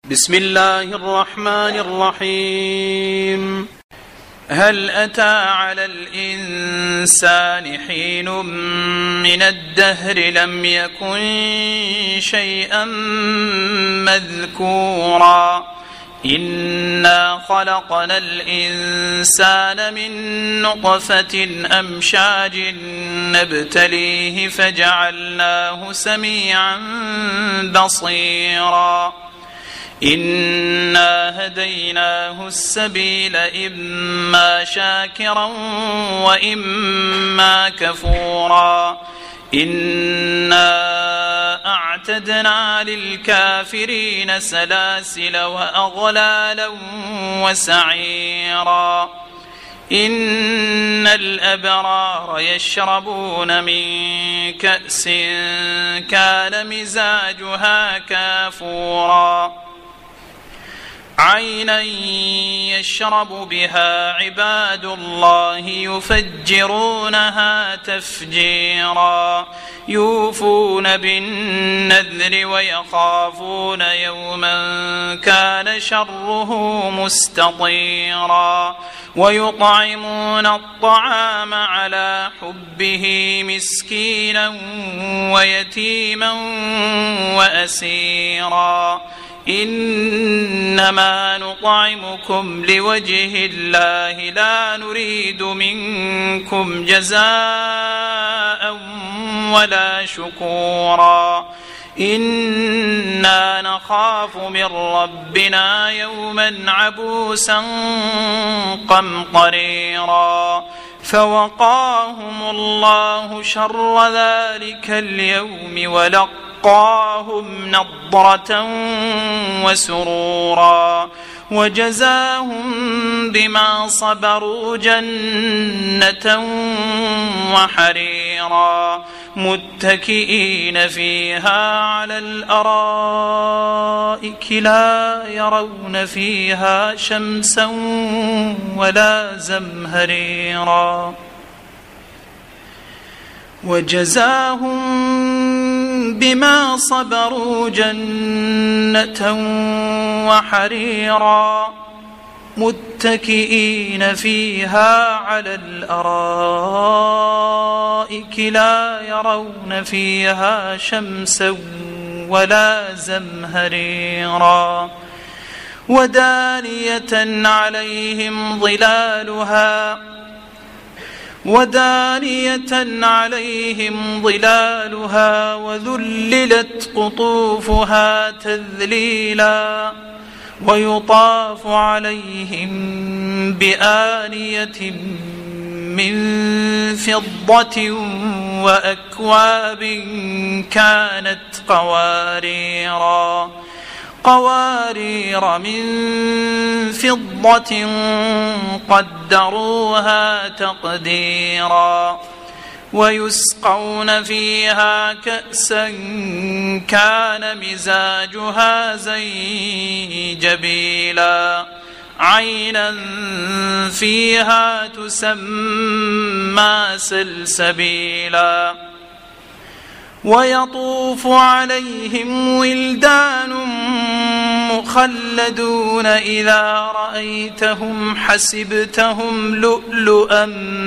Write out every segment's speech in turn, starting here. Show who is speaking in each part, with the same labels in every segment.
Speaker 1: بسم الله الرحمن الرحيم. هل أتى على الإنسان حين من الدهر لم يكن شيئا مذكورا إنا خلقنا الإنسان من نطفة أمشاج نبتليه فجعلناه سميعا بصيرا إنا هديناه السبيل إما شاكرا وإما كفورا إنا أعتدنا للكافرين سلاسل وأغلالا وسعيرا إن الأبرار يشربون من كأس كان مزاجها كافورا عينا يشرب بها عباد الله يفجرونها تفجيرا يوفون بالنذر ويخافون يوما كان شره مستطيرا ويطعمون الطعام على حبه مسكينا ويتيما وأسيرا إنما نطعمكم لوجه الله لا نريد منكم جزاء ولا شكورا إنا نخاف من ربنا يوما عبوسا قمطريرا فوقاهم الله شر ذلك اليوم ولقاهم نضرة وسرورا وجزاهم بما صبروا جنة وحريرا متكئين فيها على الأرائك لا يرون فيها شمسا ولا زمهريرا وجزاهم بما صبروا جنة وحريرا متكئين فيها على الأرائك لا يرون فيها شمسا ولا زمهريرا ودانية عليهم ظلالها وذللت قطوفها تذليلا ويطاف عليهم بآنية من فضة وأكواب كانت قوارير من فضة قدروها تقديرا ويسقون فيها كأسا كان مزاجها زنجبيلا عينا فيها تسمى سلسبيلا ويطوف عليهم ولدان مخلدون إذا رأيتهم حسبتهم لؤلؤا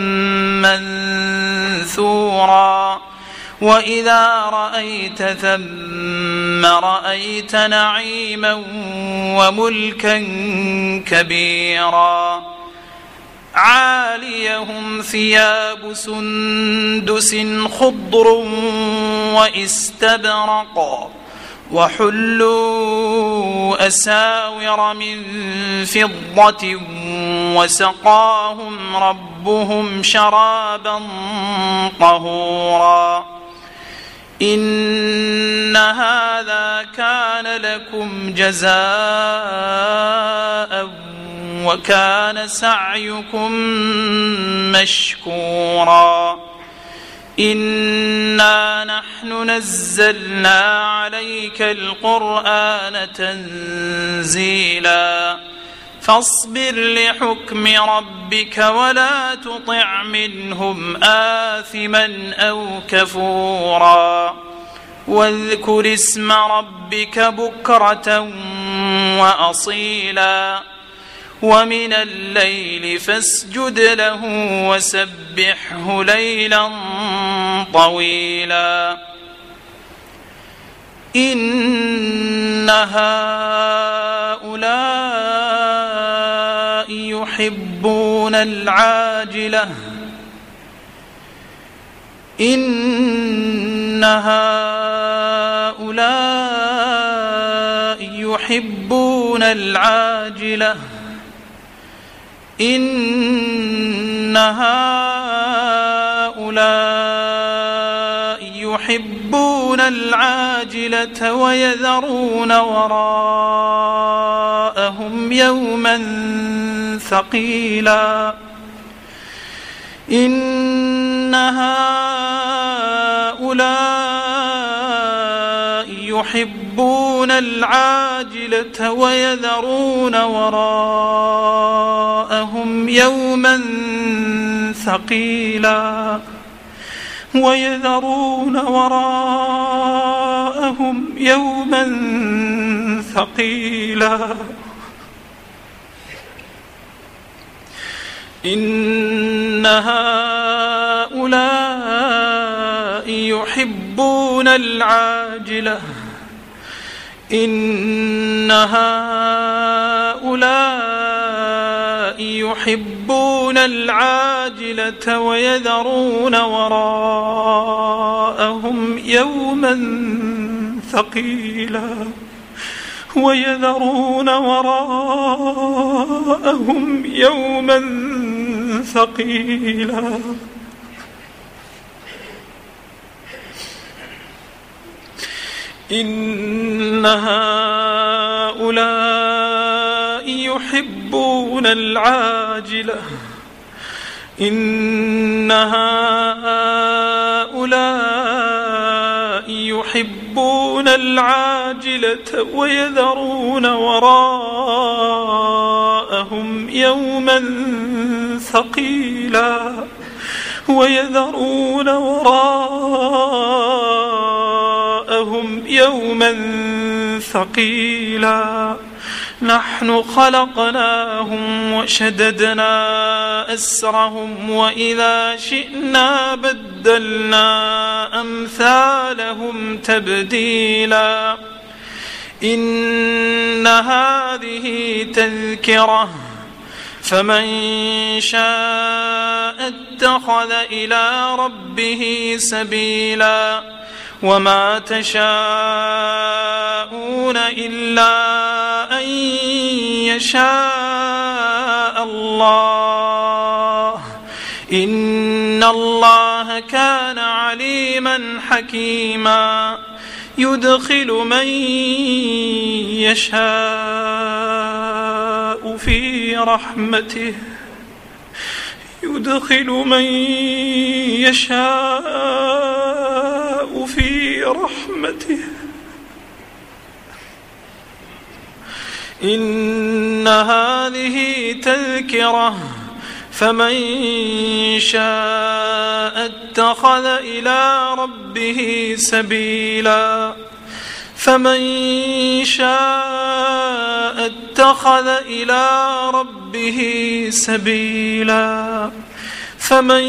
Speaker 1: منثورا وإذا رأيت ثم رأيت نعيما وملكا كبيرا عاليهم ثياب سندس خضر واستبرق وحلوا أساور من فضة وسقاهم ربهم شرابا طهورا إن هذا كان لكم جزاء وكان سعيكم مشكورا إنا نحن نزلنا عليك القرآن تنزيلا فاصبر لحكم ربك ولا تطع منهم آثما أو كفورا واذكر اسم ربك بكرة وأصيلا ومن الليل فاسجد له وسبحه ليلا طويلا إن هؤلاء يحبون العاجلة إن هؤلاء يحبون العاجلة إن هؤلاء يحبون العاجلة ويذرون وراءهم يوما ثقيلا إن هؤلاء يحبون العاجلة ويذرون وراءهم يوما ثقيلا ويذرون وراءهم يوما ثقيلا إن هؤلاء يحبون العاجلة إن هؤلاء يحبون العاجلة ويذرون وراءهم يوما ثقيلا ويذرون وراءهم يوما ثقيلا إن هؤلاء يحبون العاجلة إن هؤلاء يحبون العاجلة ويذرون وراءهم يوما ثقيلا ويذرون وراءهم يوما ثقيلا نحن خلقناهم وشددنا أسرهم وإذا شئنا بدلنا أمثالهم تبديلا إن هذه تذكرة فمن شاء اتخذ إلى ربه سبيلا وما تشاءون إلا أن يشاء الله إن الله كان عليما حكيما يدخل من يشاء في رحمته يدخل من يشاء في رحمته إن هذه تذكرة فمن شاء اتخذ إلى ربه سبيلا فمن شاء اتخذ إلى ربه سبيلا فمن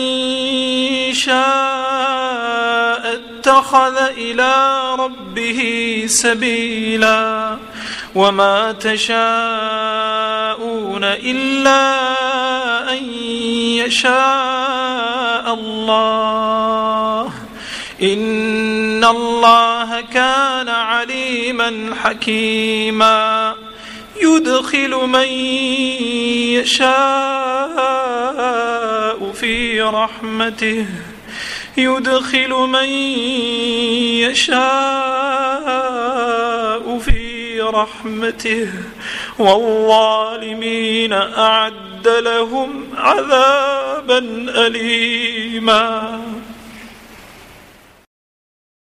Speaker 1: شاء اتخذ إلى ربه سبيلا وما تشاءون إلا أن يشاء الله إن الله كان عليما حكيما يدخل من يشاء في رحمته يدخل من يشاء في رحمته والظالمين أعد لهم عذابا أليما